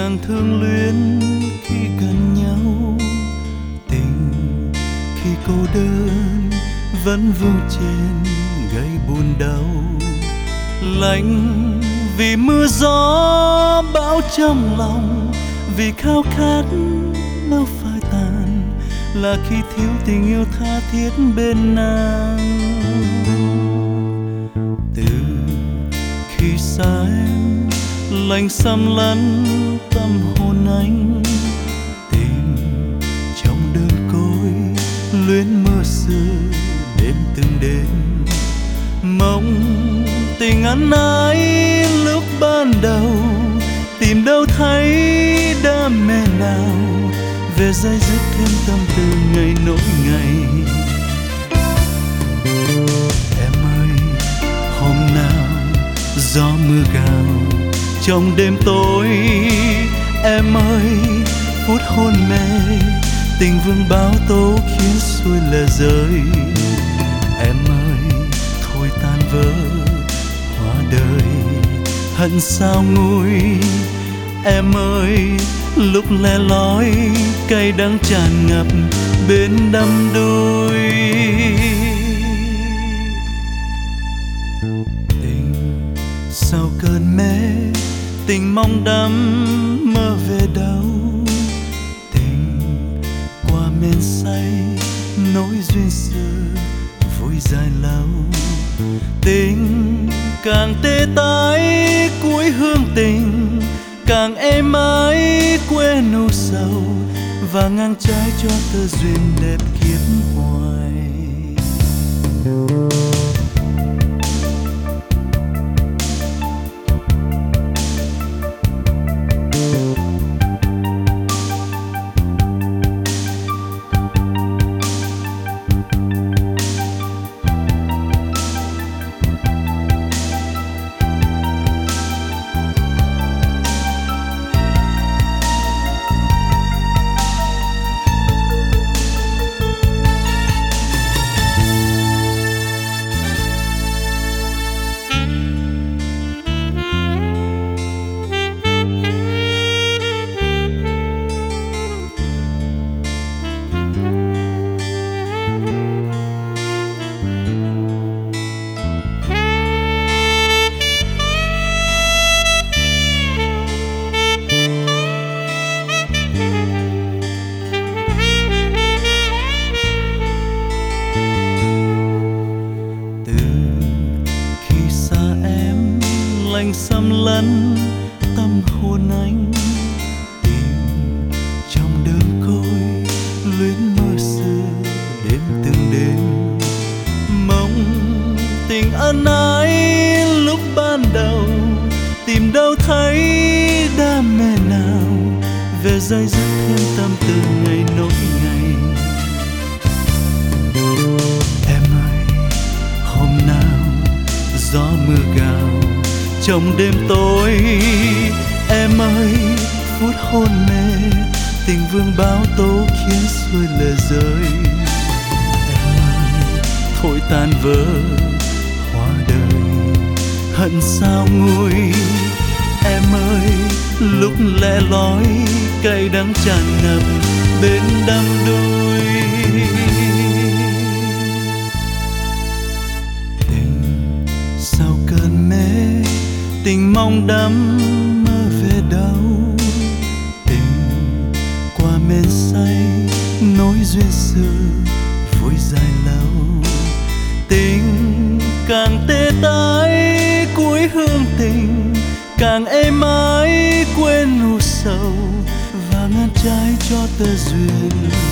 càng thương luyến khi gần nhau. Tình khi cô đơn vẫn vương trên gây buồn đau. Lạnh vì mưa gió bão trong lòng, vì khao khát lâu phai tàn, là khi thiếu tình yêu tha thiết bên nàng. Từ khi xa em, lạnh xăm lẫn tâm hồn anh. Tình trong đơn côi luyến mưa xưa đêm từng đêm. Mong tình ân ái lúc ban đầu, tìm đâu thấy đam mê nào về dây dứt thêm tâm tư ngày nỗi ngày. Em ơi, hôm nào gió mưa gào trong đêm tối. Em ơi, phút hôn mê tình vương báo tố khiến xuôi lệ rơi. Em ơi, thôi tan vỡ hóa đời hận sao nguôi. Em ơi, lúc le lói cay đắng tràn ngập bên đắm đuôi. Tình sau cơn mê, tình mong đắm mơ về đâu. Tình qua men say nỗi duyên xưa vui dài lâu. Tình càng tê tái cuối hương tình, càng êm ái quên u sầu, và ngang trái cho tơ duyên đẹp kiếp hoài. Lạnh xăm lẫn tâm hồn anh. Tình trong đơn côi luyến mưa xưa đêm từng đêm. Mong tình ân ái lúc ban đầu, tìm đâu thấy đam mê nào về dây dứt thêm tâm tư ngày nỗi ngày. Em ơi, hôm nào gió mưa gào trong đêm tối. Em ơi, phút hôn mê tình vương báo tố khiến xuôi lệ rơi. Em ơi, thôi tan vỡ hóa đời hận sao nguôi. Em ơi, lúc lẻ loi cay đắng tràn ngập bên đắm đuôi. Tình sau cơn mê, tình mong đắm mơ về đâu. Tình qua men say nỗi duyên xưa vui dài lâu. Tình càng tê tái cuối hương tình, càng êm ái quên u sầu, và ngăn trái cho tơ duyên